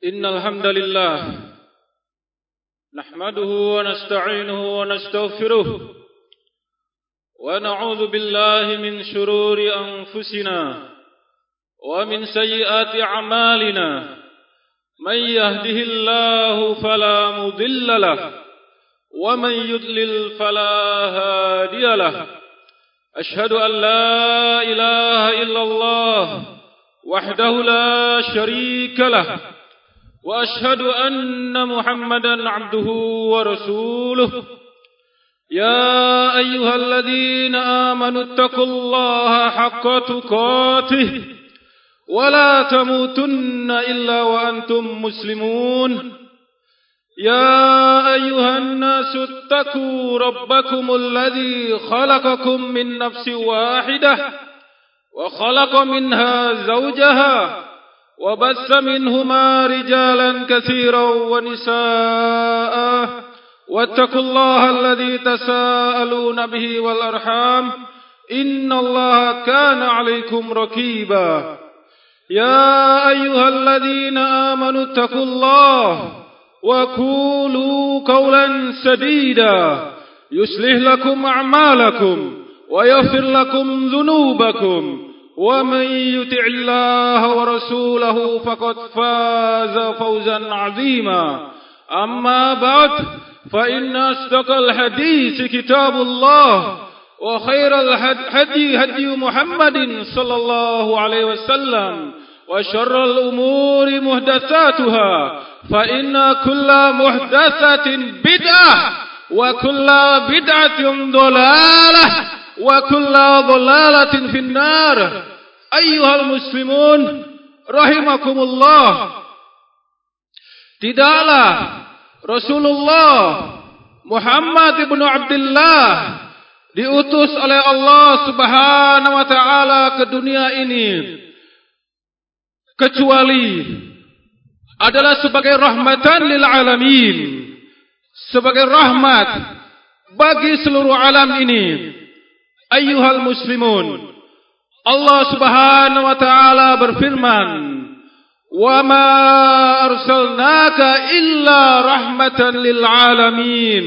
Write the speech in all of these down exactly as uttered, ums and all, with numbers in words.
إن الحمد لله نحمده ونستعينه ونستغفره ونعوذ بالله من شرور أنفسنا ومن سيئات أعمالنا من يهده الله فلا مضل له ومن يضلل فلا هادي له أشهد أن لا إله إلا الله وحده لا شريك له وأشهد أن محمدا عبده ورسوله يا أيها الذين آمنوا اتقوا الله حق تقاته ولا تموتن إلا وأنتم مسلمون يا أيها الناس اتقوا ربكم الذي خلقكم من نفس واحدة وخلق منها زوجها وبث منهما رجالا كثيرا ونساء واتقوا الله الذي تساءلون به والأرحام إن الله كان عليكم رقيبا يا أيها الذين آمنوا اتقوا الله وقولوا قولا سديدا يصلح لكم أعمالكم ويغفر لكم ذنوبكم ومن يطع الله ورسوله فقد فاز فوزا عظيما أما بعد فإن أصدق الحديث كتاب الله وخير الهدي هدي محمد صلى الله عليه وسلم وشر الأمور محدثاتها فإن كل محدثة بدعة وكل بدعة ضلالة وكل ضلالة في النار أيها المسلمون rahimakumullah. Tidaklah Rasulullah Muhammad ibn Abdullah diutus oleh Allah Subhanahu wa taala ke dunia ini kecuali adalah sebagai rahmatan lil alamin, sebagai rahmat bagi seluruh alam ini. Ayyuhal muslimun, Allah Subhanahu wa taala berfirman, "Wa ma arsalnaka illa rahmatan lil alamin."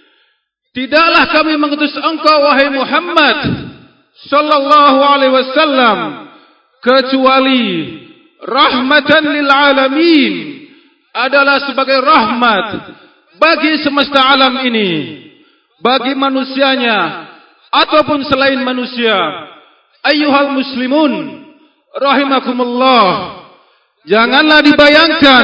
Tidaklah kami mengutus engkau wahai Muhammad sallallahu alaihi wasallam kecuali rahmatan lil alamin, adalah sebagai rahmat bagi semesta alam ini, bagi manusianya ataupun selain manusia. Ayyuhal muslimun rahimakumullah, janganlah dibayangkan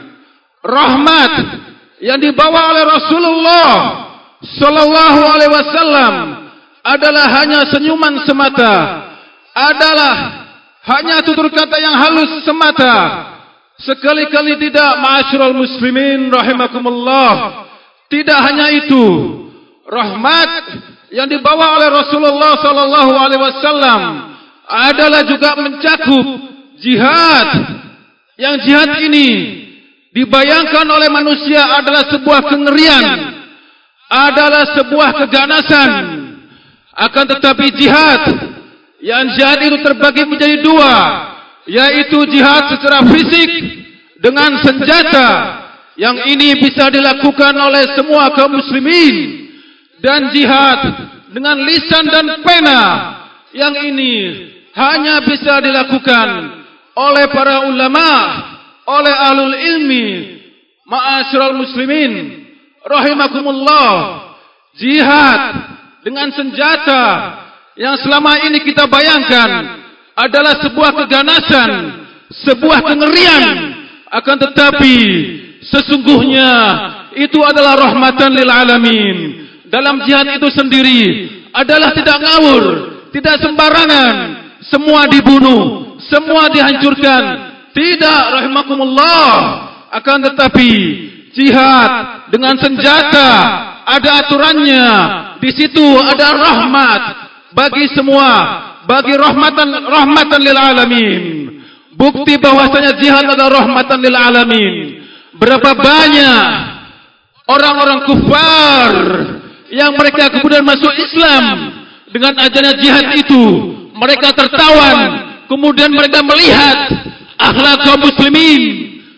rahmat yang dibawa oleh Rasulullah sallallahu alaihi wasallam adalah hanya senyuman semata, adalah hanya tutur kata yang halus semata. Sekali-kali tidak, ma'asyiral muslimin rahimakumullah. Tidak hanya itu, rahmat yang dibawa oleh Rasulullah sallallahu alaihi wasallam adalah juga mencakup jihad. Yang jihad ini dibayangkan oleh manusia adalah sebuah kengerian, adalah sebuah keganasan. Akan tetapi jihad, yang jihad itu terbagi menjadi dua, yaitu jihad secara fisik dengan senjata. Yang ini bisa dilakukan oleh semua kaum muslimin, dan jihad dengan lisan dan pena. Yang ini hanya bisa dilakukan oleh para ulama, oleh ahlul ilmi. Ma'asyiral muslimin rahimakumullah, jihad dengan senjata yang selama ini kita bayangkan adalah sebuah keganasan, sebuah kengerian. Akan tetapi sesungguhnya itu adalah rahmatan lil alamin. Dalam jihad itu sendiri adalah tidak ngawur, tidak sembarangan, semua dibunuh, semua dihancurkan. Tidak, rahimakumullah. Akan tetapi jihad dengan senjata ada aturannya. Di situ ada rahmat bagi semua, bagi rahmatan rahmatan lil alamin. Bukti bahwasanya jihad adalah rahmatan lil alamin. Berapa banyak orang-orang kufar yang mereka kemudian masuk Islam dengan adanya jihad itu, mereka tertawan, kemudian mereka melihat akhlak kaum muslimin,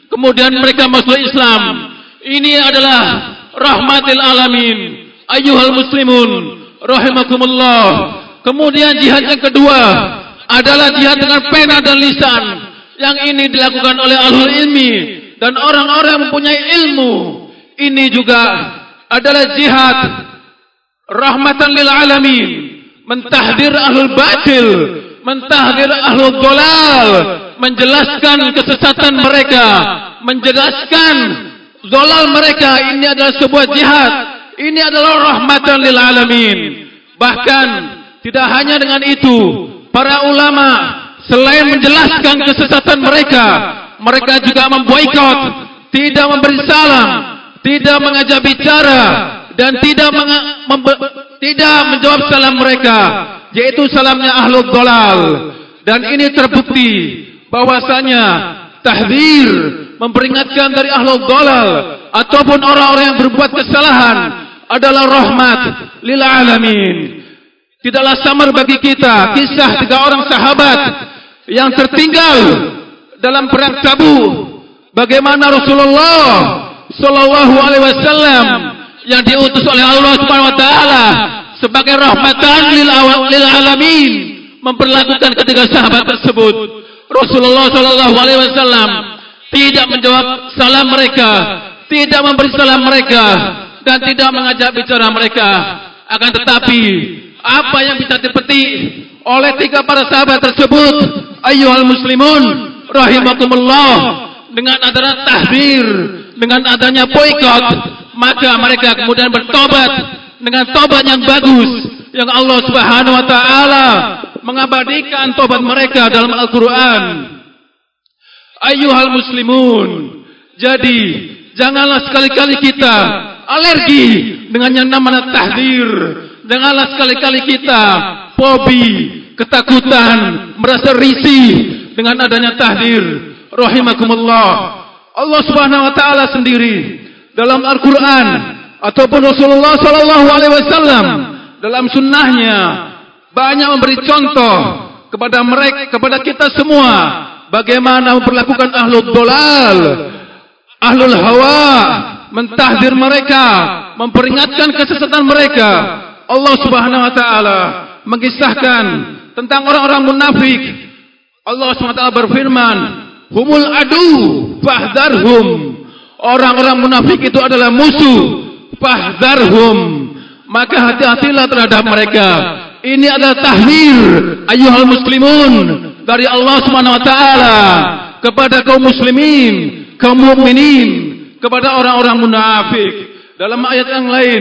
kemudian mereka masuk Islam. Ini adalah rahmatil alamin. Ayyuhal muslimun rahimakumullah. Kemudian jihad yang kedua adalah jihad dengan pena dan lisan. Yang ini dilakukan oleh ahlul ilmi dan orang-orang yang mempunyai ilmu. Ini juga adalah jihad rahmatan lil alamin, mentahdir ahlul batil, mentahdir ahlul dolal, menjelaskan kesesatan mereka, menjelaskan dolal mereka. Ini adalah sebuah jihad. Ini adalah rahmatan lil alamin. Bahkan tidak hanya dengan itu, para ulama selain menjelaskan kesesatan mereka, mereka juga memboikot, tidak memberi salam, tidak mengajak bicara, dan tidak tidak menjawab salam mereka, yaitu salamnya ahlul dolal. Dan ini terbukti bahwasanya tahdzir, memperingatkan dari ahlul dolal ataupun orang-orang yang berbuat kesalahan adalah rahmat lil alamin. Tidaklah samar bagi kita kisah tiga orang sahabat yang tertinggal dalam perang Tabuk. Bagaimana Rasulullah sallallahu alaihi wasallam yang diutus oleh Allah Subhanahu wa taala sebagai rahmatan lil alamin memperlakukan ketiga sahabat tersebut. Rasulullah sallallahu alaihi wasallam tidak menjawab salam mereka, tidak memberi salam mereka, dan tidak mengajak bicara mereka. Akan tetapi apa yang bisa dipetik oleh tiga para sahabat tersebut, ayyuhal muslimun rahimakumullah, dengan adanya tahdzir, dengan adanya boikot, maka mereka kemudian bertobat dengan tobat yang bagus, yang Allah Subhanahu wa taala mengabadikan tobat mereka dalam Al-Qur'an. Ayyuhal muslimun, jadi janganlah sekali-kali kita alergi dengan yang namanya tahdzir. Janganlah sekali-kali kita fobi, ketakutan, merasa risih dengan adanya tahdzir. Rahimakumullah. Allah Subhanahu wa taala sendiri dalam Al-Qur'an ataupun Rasulullah sallallahu alaihi wasallam dalam sunnahnya banyak memberi contoh kepada mereka, kepada kita semua, bagaimana memperlakukan ahlul dolal, ahlul hawa, mentahdzir mereka, memperingatkan kesesatan mereka. Allah Subhanahu wa taala mengisahkan tentang orang-orang munafik. Allah Subhanahu wa taala berfirman, humul adu fahdharhum. Orang-orang munafik itu adalah musuh, fahdharhum, maka hati-hatilah terhadap mereka. Ini adalah tahdzir, ayyuhal muslimun, dari Allah Subhanahu wa taala kepada kaum muslimin, kaum mukminin, kepada orang-orang munafik. Dalam ayat yang lain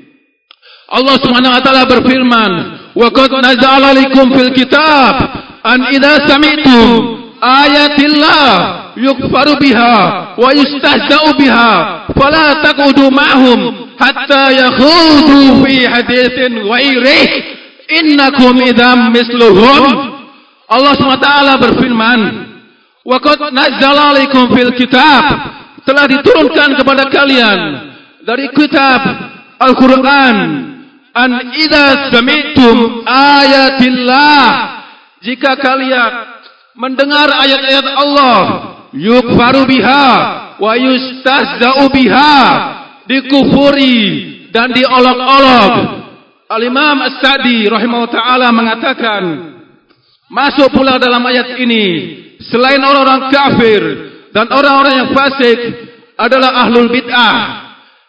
Allah Subhanahu wa taala berfirman, wa qad nazala alaikum fil kitab an idza sami'tum ayatillah yukfaru biha wa yustahza'u biha fala taqudu ma'hum hatta yakhudu fi haditsin ghairihi innakum idzam misluhum. Allah Subhanahu wa taala berfirman, wa qad nazzala alaikum fil kitab, telah diturunkan kepada kalian dari kitab Al-Qur'an, an idza sami'tum ayatillah, jika kalian mendengar ayat-ayat Allah, yukfaru biha wa yustahza'u biha, dikufuri dan diolok-olok. Al-Imam As-Sa'di rahimahullah ta'ala mengatakan, masuk pula dalam ayat ini selain orang-orang kafir dan orang-orang yang fasik adalah ahlul bid'ah.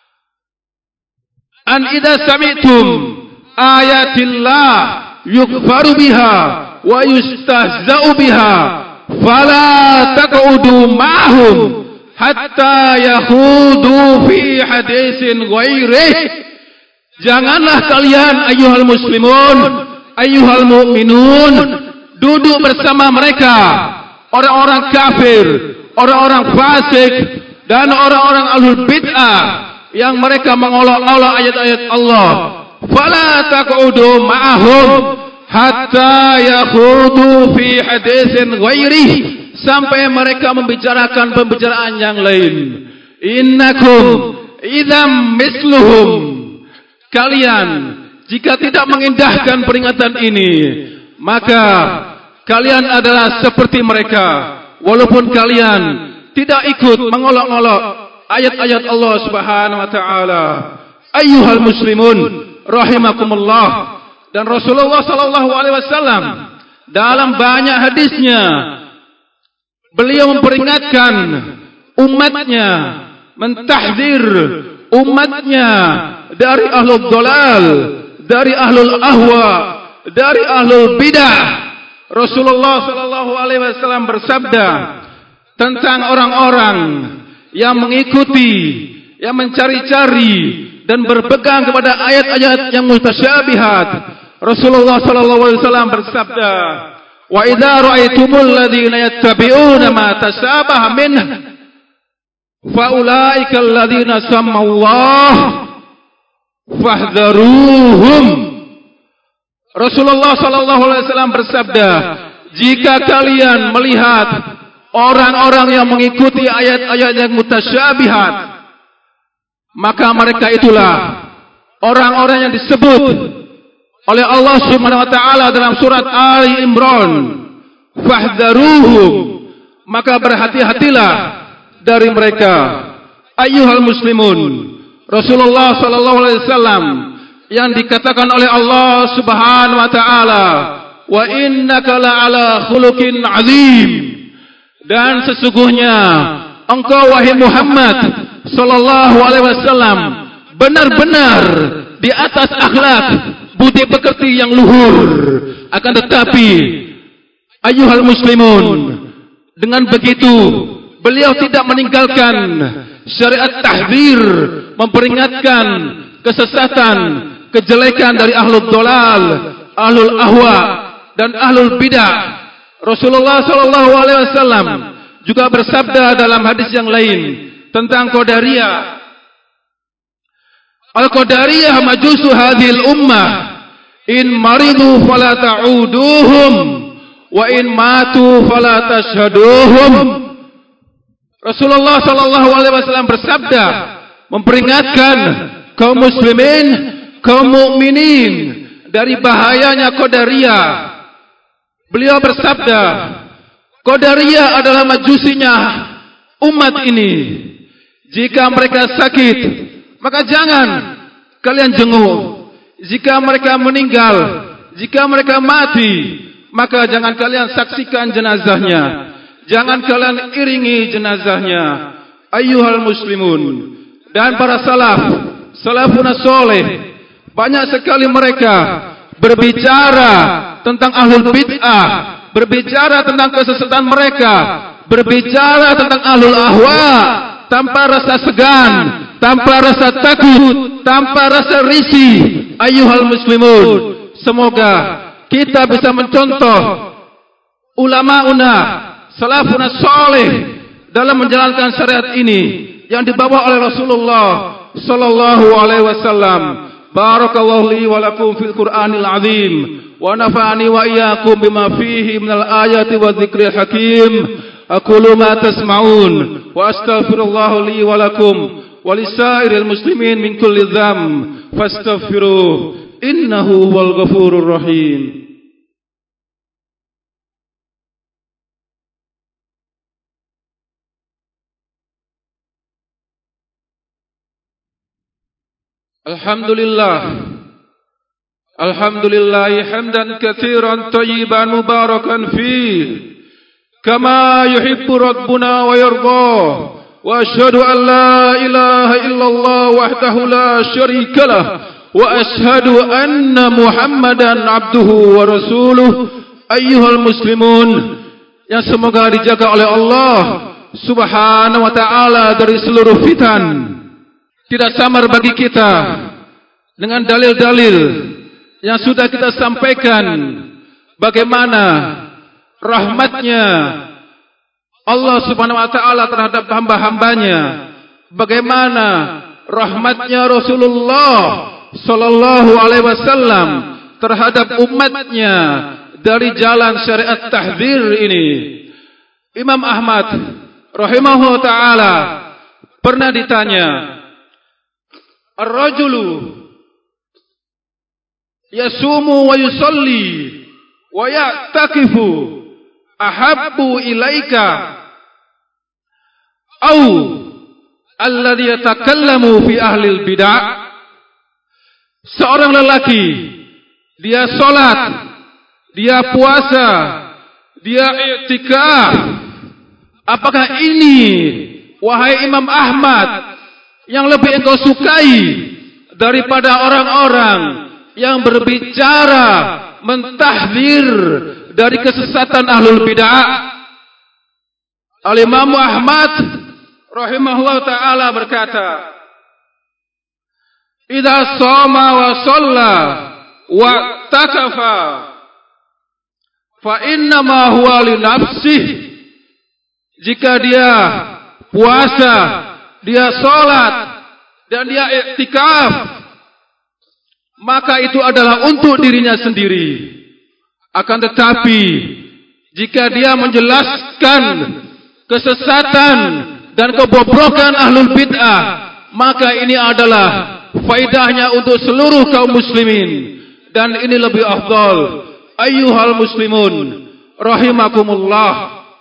An idza sami'tum ayatillah yukfaru biha wa yustahza'u biha fala taq'udu ma'hum hatta yakhudu fi hadisin ghairihi. Janganlah kalian ayyuhal muslimun, ayyuhal mu'minun, duduk bersama mereka, orang-orang kafir, orang-orang fasik, dan orang-orang ahlul bid'ah yang mereka mengolok-olok ayat-ayat Allah. Fala taq'udu ma'ahum hatta yakhudu fi hadisin ghairihi, sampai mereka membicarakan pembicaraan yang lain. Innakum idzam misluhum, kalian jika tidak mengindahkan peringatan ini, maka kalian adalah seperti mereka. Walaupun kalian tidak ikut mengolok-olok ayat-ayat Allah Subhanahu wa taala. Ayyuhal muslimun rahimakumullah. Dan Rasulullah sallallahu alaihi wasallam dalam banyak hadisnya beliau memperingatkan umatnya, mentahdzir umatnya dari ahlul dhalal, dari ahlul ahwa, dari ahlul bidah. Rasulullah sallallahu alaihi wasallam bersabda tentang orang-orang yang mengikuti, yang mencari-cari dan berpegang kepada ayat-ayat yang mutasyabihat. Rasulullah sallallahu alaihi wasallam bersabda, "Wa idza ra'aitumul ladzina yattabi'una ma tashabaha minhu fa ulaika alladzina sammallah fahdharuhum." Rasulullah sallallahu alaihi wasallam bersabda, jika kalian melihat orang-orang yang mengikuti ayat-ayat yang mutasyabihat, maka mereka itulah orang-orang yang disebut oleh Allah Subhanahu wa taala dalam surat Ali Imran, fahdharuhum, maka berhati-hatilah dari mereka. Ayyuhal muslimun, Rasulullah sallallahu alaihi wasallam yang dikatakan oleh Allah Subhanahu wa taala, wa innaka la'ala khuluqin azim, dan sesungguhnya engkau wahai Muhammad sallallahu alaihi wasallam benar-benar di atas akhlak budi pekerti yang luhur. Akan tetapi ayyuhal muslimun, dengan begitu beliau tidak meninggalkan syariat tahdzir, memperingatkan kesesatan, kejelekan dari ahlul dhalal, ahlul ahwa dan ahlul bidah. Rasulullah sallallahu alaihi wasallam juga bersabda dalam hadis yang lain tentang Qadariyah, Al-Qadariyah majusu hadhil ummah, in maridu fala ta'uduhum wa in matu fala tashhaduhum. Rasulullah sallallahu alaihi wasallam bersabda memperingatkan kaum muslimin, kaum mukminin dari bahayanya Qadariyah. Beliau bersabda, Qadariyah adalah majusinya umat ini. Jika mereka sakit, maka jangan kalian jenguk. Jika mereka meninggal, jika mereka mati, maka jangan kalian saksikan jenazahnya, jangan kalian iringi jenazahnya. Ayyuhal muslimun, dan para salaf, salafun saleh, banyak sekali mereka berbicara tentang ahlul bid'ah, berbicara tentang kesesatan mereka, berbicara tentang ahlul ahwa tanpa rasa segan, tanpa rasa takut, tanpa rasa risih. Ayyuhal muslimun, semoga kita bisa mencontoh ulama-una, salafun saleh dalam menjalankan syariat ini yang dibawa oleh Rasulullah sallallahu alaihi wasallam. Barakallahu li wa lakum fil Qur'anil azim wa nafa'ani wa iyyakum bima fihi minal ayati wa dzikril hakim. Aqulu ma tasma'un wa astaghfirullah li wa lakum wa lisairil muslimin min kulli dzamb fastaghfiruh innahu huwal ghafurur rahim. Alhamdulillah, Alhamdulillah hamdan katsiran thayyiban mubarakan fih kama yuhibbu rabbuna wa yarda. Wa asyhadu an la ilaha illallah wahdahu la syarika lah wa asyhadu anna Muhammadan abduhu wa rasuluh. Ayyuhal muslimun, yang semoga dijaga oleh Allah Subhanahu wa taala dari seluruh fitan. Tidak samar bagi kita dengan dalil-dalil yang sudah kita sampaikan bagaimana rahmatnya Allah Subhanahu wa taala terhadap hamba-hambanya, bagaimana rahmatnya Rasulullah sallallahu alaihi wasallam terhadap umatnya dari jalan syariat tahdzir ini. Imam Ahmad rahimahullah taala pernah ditanya, ar-rajulu yasumu wa yusalli wa ya'takifu ahabbu ilaika au alladhi yatakallamu fi ahlil bid'ah, seorang lelaki dia salat, dia puasa, dia i'tikaf, apakah ini wahai Imam Ahmad yang lebih engkau sukai daripada orang-orang yang berbicara mentahdir dari kesesatan ahlul bid'ah? Al-Imam Ahmad rahimahullah ta'ala berkata, idza shoma wa shalla wa takafa fa innama huwa li nafsih. Jika dia puasa, dia salat, dan dia i'tikaf, maka itu adalah untuk dirinya sendiri. Akan tetapi jika dia menjelaskan kesesatan dan kebobrokan ahlul bid'ah, maka ini adalah faidahnya untuk seluruh kaum muslimin, dan ini lebih afdal. Ayyuhal muslimun rahimakumullah.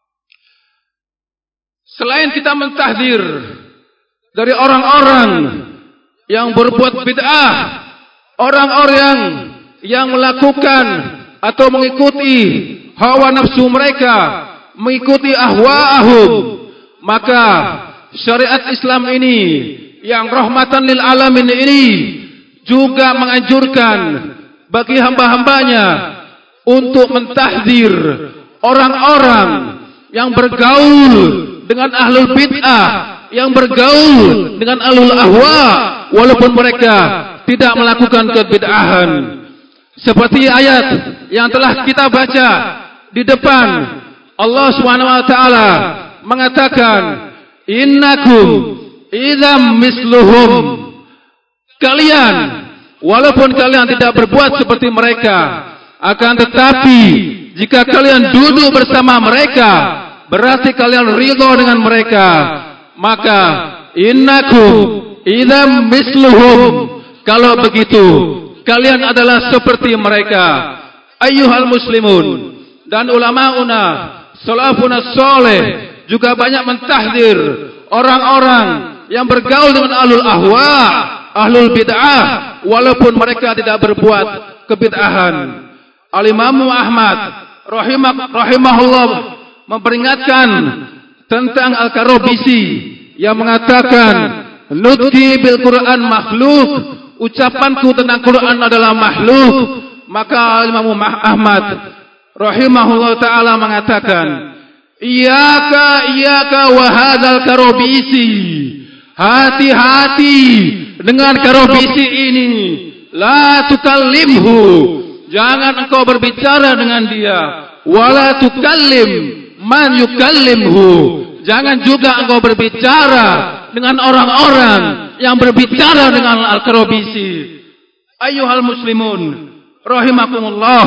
Selain kita mentahdir dari orang-orang yang berbuat bid'ah, orang-orang yang melakukan atau mengikuti hawa nafsu mereka, mengikuti ahwa'ahum, maka syariat Islam ini yang rahmatan lil alamin ini juga menganjurkan bagi hamba-hambanya untuk mentahdir orang-orang yang bergaul dengan ahlul bid'ah, yang bergaul dengan ahlul ahwa, walaupun mereka tidak melakukan kebid'ahan. Seperti ayat yang telah kita baca di depan, Allah Subhanahu wa taala mengatakan, innakum idzam misluhum. Kalian, walaupun kalian tidak berbuat seperti mereka, akan tetapi jika kalian duduk bersama mereka, berarti kalian ridho dengan mereka. Maka innakum idzam misluhum. Kalau begitu, kalian adalah seperti mereka. Ayyuhal muslimun, dan ulamauna salafuna soleh juga banyak mentahdir orang-orang yang bergaul dengan ahlul ahwa, ahlul bid'ah, walaupun mereka tidak berbuat kebid'ahan. Al-Imam Ahmad rahimah, rahimahullah memperingatkan tentang Al-Karobisi yang mengatakan, nutqi bil Quran makhluk, ucapanku tentang Quran adalah makhluk. Maka Imam Ahmad rahimahullah ta'ala mengatakan, Iyaka iyaka wa hadzal karobisi. Hati-hati dengan karobisi ini. La tukallimhu. Jangan engkau berbicara dengan dia. Wala tukallim man yukallimhu. Jangan juga engkau berbicara dengan orang-orang yang berbicara dengan al-karobisi. Ayyuhal muslimun rahimakumullah.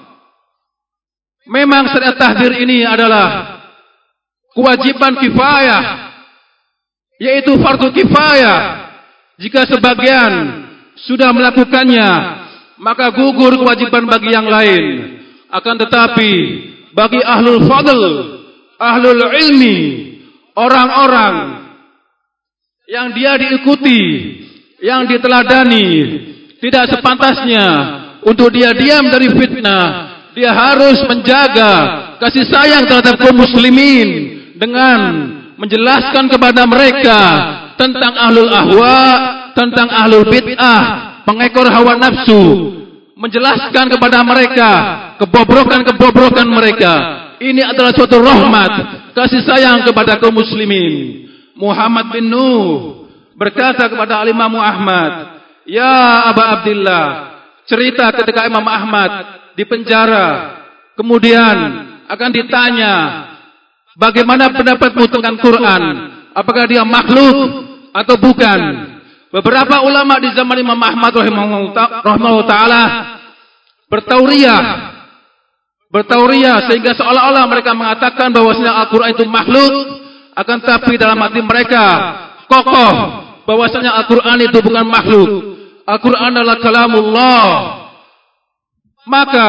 Memang syariat tahdir ini adalah kewajiban kifayah, yaitu fardu kifayah. Jika sebagian sudah melakukannya, maka gugur kewajiban bagi yang lain. Akan tetapi bagi ahlul fadl, ahlul ilmi, orang-orang yang dia diikuti, yang diteladani, tidak sepantasnya untuk dia diam dari fitnah. Dia harus menjaga kasih sayang terhadap kaum muslimin dengan menjelaskan kepada mereka tentang ahlul ahwa, tentang ahlul bid'ah, pengekor hawa nafsu, menjelaskan kepada mereka kebobrokan-kebobrokan mereka. Ini adalah suatu rahmat, kasih sayang kepada kaum muslimin. Muhammad bin Nuh berkata kepada Imam Ahmad, ya Aba Abdillah, cerita ketika Imam Ahmad di penjara, kemudian akan ditanya, bagaimana pendapatmu tentang Quran? Apakah dia makhluk atau bukan? Beberapa ulama di zaman Imam Ahmad rahimahullah ta'ala bertauriyah, bertauriyah sehingga seolah-olah mereka mengatakan bahwasanya Al-Quran itu makhluk, akan tapi dalam hati mereka kokoh bahwasanya Al-Quran itu bukan makhluk. Al-Quran adalah kalamullah. Maka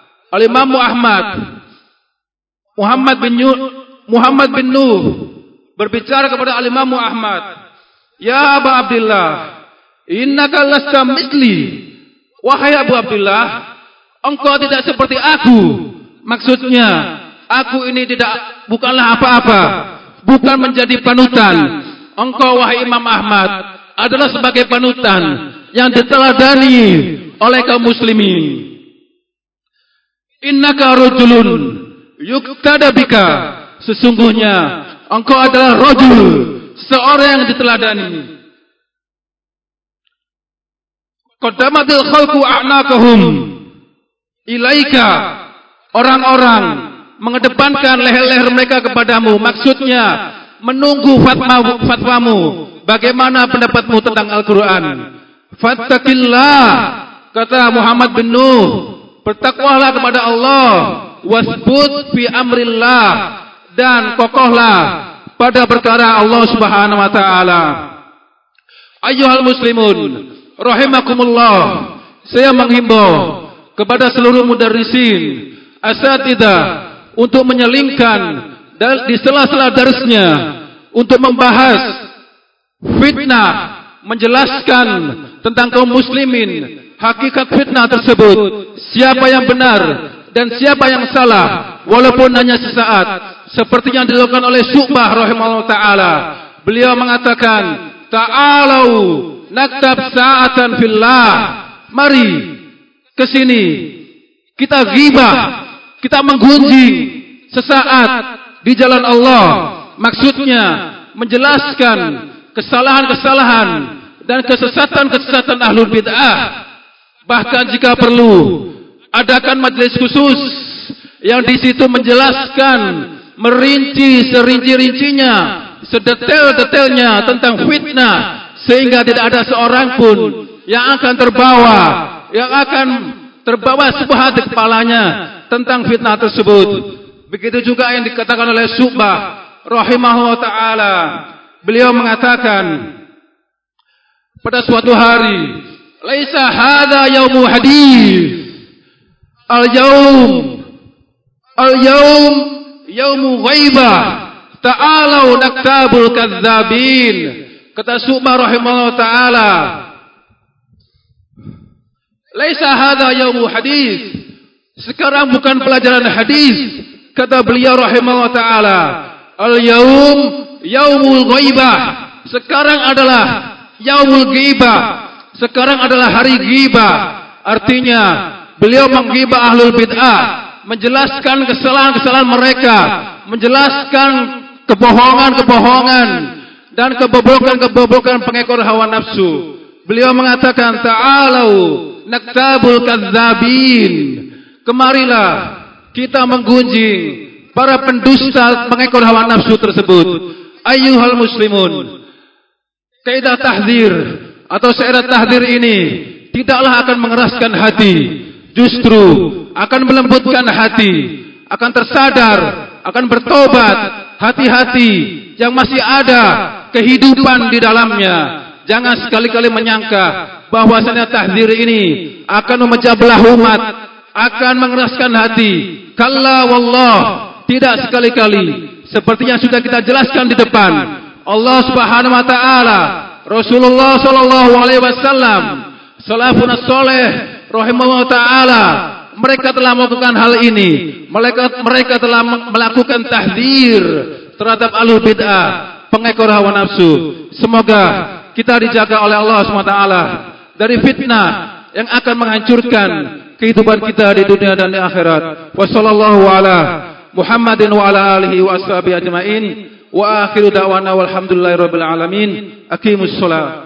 Al-Imam Ahmad Muhammad bin Nuh, Muhammad bin Nuh berbicara kepada Al-Imam Ahmad, "Ya Abu Abdullah, innaka lasta misli." Wahai Abu Abdullah, engkau tidak seperti aku. Maksudnya, aku ini tidak bukanlah apa-apa, bukan menjadi panutan. Engkau wahai Imam Ahmad adalah sebagai panutan yang diteladani oleh kaum muslimin. Innaka rajulun yuktada bika. Sesungguhnya engkau adalah rajul, seorang yang diteladani. Qaddamatil khalqu a'naqahum ilaika. Orang-orang mengedepankan leher-leher mereka kepadamu. Maksudnya menunggu fatwa fatwamu. Bagaimana pendapatmu tentang Al-Quran? Fattaqillah, kata Muhammad bin Nuh, bertakwalah kepada Allah. Wasbut fi amrillah, dan kokohlah pada perkara Allah Subhanahu wa taala. Ayyuhal muslimun rahimakumullah, saya menghimbau kepada seluruh mudarrisin, asatidzah, untuk menyelingkan di sela-sela darsnya untuk membahas fitnah, menjelaskan tentang kaum muslimin, hakikat fitnah tersebut, siapa yang benar dan siapa yang salah, walaupun hanya sesaat, seperti yang dilakukan oleh Syu'bah rahimahullah ta'ala. Beliau mengatakan, ta'alau naktab sa'atan fillah, mari ke sini, kita ghibah, kita menggunjing sesaat di jalan Allah. Maksudnya menjelaskan kesalahan-kesalahan dan kesesatan-kesesatan ahlul bid'ah. Bahkan jika perlu, adakan majelis khusus yang di situ menjelaskan, merinci serinci-rincinya, sedetail-detailnya tentang fitnah, sehingga tidak ada seorang pun yang akan terbawa, yang akan terbawa subhat di kepalanya tentang fitnah tersebut. Begitu juga yang dikatakan oleh Syu'bah rahimahullah ta'ala. Beliau mengatakan pada suatu hari, laisa hadza yaumu hadis, al-yaum al-yaum yaumu ghaibah, ta'alau naktabul kadzabin. Kata Syu'bah rahimahullah ta'ala, laisa hadza yaumu hadis, sekarang bukan pelajaran hadis. Kata beliau rahimahullah ta'ala, al-yaum yaumul ghaibah, sekarang adalah yaumul ghibah, sekarang adalah hari ghibah. Artinya beliau menggibah ahlul bid'ah, menjelaskan kesalahan-kesalahan mereka, menjelaskan kebohongan-kebohongan dan kebobrokan-kebobrokan pengekor hawa nafsu. Beliau mengatakan, ta'alau naktabul kadzabin, kemarilah kita menggunjing para pendusta pengekor hawa nafsu tersebut. Ayyuhal muslimun, kaidah tahdzir atau syarat tahdzir ini tidaklah akan mengeraskan hati, justru akan melembutkan hati, akan tersadar, akan bertobat. Hati-hati yang masih ada kehidupan di dalamnya, jangan sekali-kali menyangka bahwasanya tahdzir ini akan memecah belah umat, akan mengeraskan hati. Kalla wallah, tidak sekali-kali. Seperti yang sudah kita jelaskan di depan, Allah Subhanahu wa taala, Rasulullah sallallahu alaihi wasallam, salafun saleh rahimahullah taala, mereka telah melakukan hal ini. Mereka mereka telah melakukan tahdzir terhadap ahlul bid'ah, pengekor hawa nafsu. Semoga kita dijaga oleh Allah Subhanahu wa taala dari fitnah yang akan menghancurkan kehidupan kita di dunia dan di akhirat. Wassallallahu ala Muhammadin wa ala alihi wa ashabihi ajma'in. Wa akhiru da'wana walhamdulillahi rabbil alamin. Aqimus shalah.